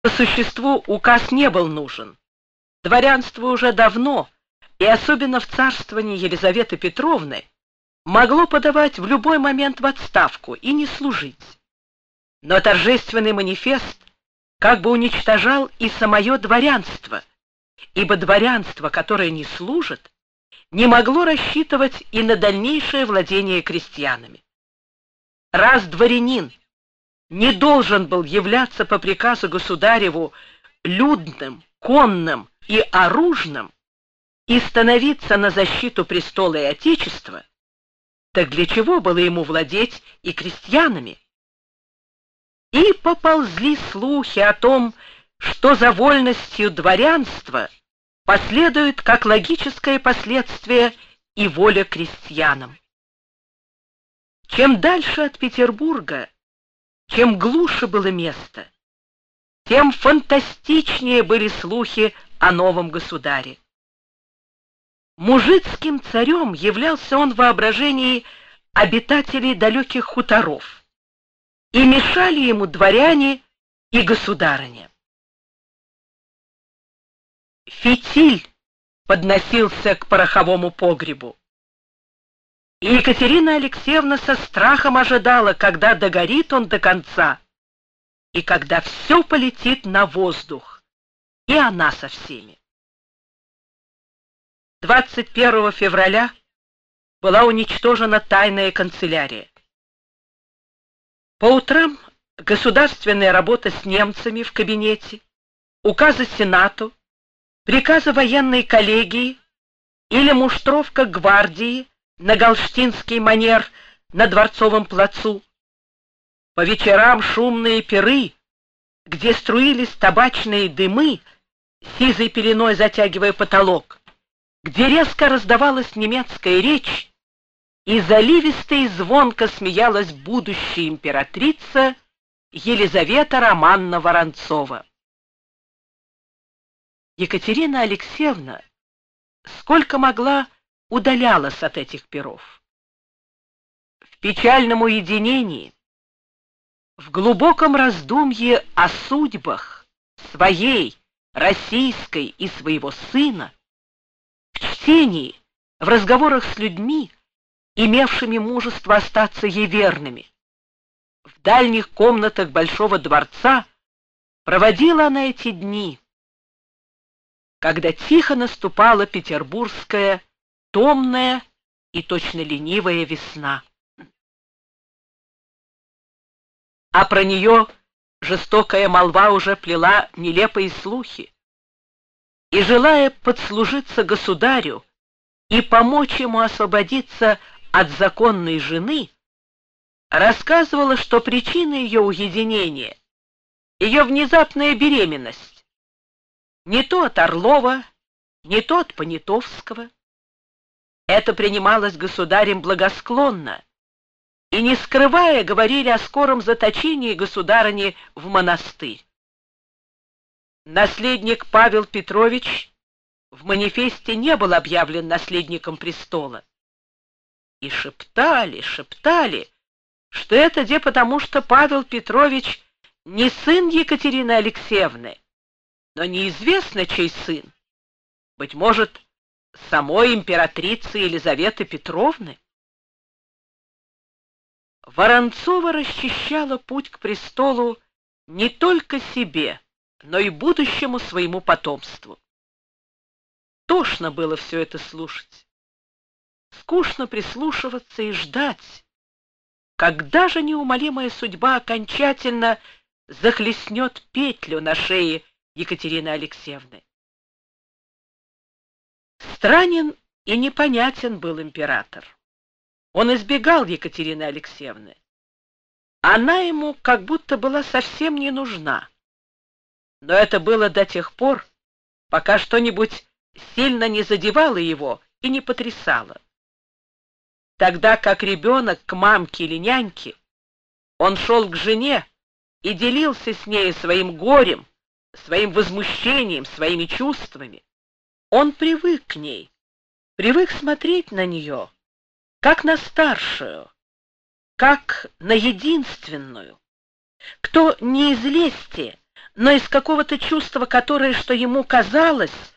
По существу указ не был нужен. Дворянство уже давно, и особенно в царствовании Елизаветы Петровны, могло подавать в любой момент в отставку и не служить. Но торжественный манифест как бы уничтожал и самое дворянство, ибо дворянство, которое не служит, не могло рассчитывать и на дальнейшее владение крестьянами. Раз дворянин не должен был являться по приказу государеву людным, конным и оружным и становиться на защиту престола и отечества, так для чего было ему владеть и крестьянами? И поползли слухи о том, что за вольностью дворянства последует как логическое последствие и воля крестьянам. Чем дальше от Петербурга, чем глуше было место, тем фантастичнее были слухи о новом государе. Мужицким царем являлся он в воображении обитателей далеких хуторов, и мешали ему дворяне и государыня. Фитиль подносился к пороховому погребу, и Екатерина Алексеевна со страхом ожидала, когда догорит он до конца, и когда все полетит на воздух, и она со всеми. 21 февраля была уничтожена тайная канцелярия. По утрам государственная работа с немцами в кабинете, указы Сенату, приказы военной коллегии или муштровка гвардии на галштинский манер на Дворцовом плацу. По вечерам шумные пиры, где струились табачные дымы, сизой пеленой затягивая потолок, где резко раздавалась немецкая речь, и заливисто и звонко смеялась будущая императрица Елизавета Романовна Воронцова. Екатерина Алексеевна, сколько могла, удалялась от этих пиров. В печальном уединении, в глубоком раздумье о судьбах своей, российской и своего сына, в чтении, в разговорах с людьми, имевшими мужество остаться ей верными, в дальних комнатах Большого дворца проводила она эти дни, когда тихо наступала петербургская томная и точно ленивая весна. А про нее жестокая молва уже плела нелепые слухи, и, желая подслужиться государю и помочь ему освободиться от законной жены, рассказывала, что причина ее уединения — ее внезапная беременность, не то от Орлова, не то от Понятовского. Это принималось государем благосклонно, и, не скрывая, говорили о скором заточении государыни в монастырь. Наследник Павел Петрович в манифесте не был объявлен наследником престола. И шептали, что это где потому, что Павел Петрович не сын Екатерины Алексеевны, но неизвестно, чей сын, быть может, самой императрицы Елизаветы Петровны. Воронцова расчищала путь к престолу не только себе, но и будущему своему потомству. Тошно было все это слушать. Скучно прислушиваться и ждать, когда же неумолимая судьба окончательно захлестнет петлю на шее Екатерины Алексеевны. Странен и непонятен был император. Он избегал Екатерины Алексеевны. Она ему как будто была совсем не нужна. Но это было до тех пор, пока что-нибудь сильно не задевало его и не потрясало. Тогда как ребенок к мамке или няньке, он шел к жене и делился с ней своим горем, своим возмущением, своими чувствами. Он привык к ней, привык смотреть на нее, как на старшую, как на единственную, кто не из лести, но из какого-то чувства, которое, что ему казалось,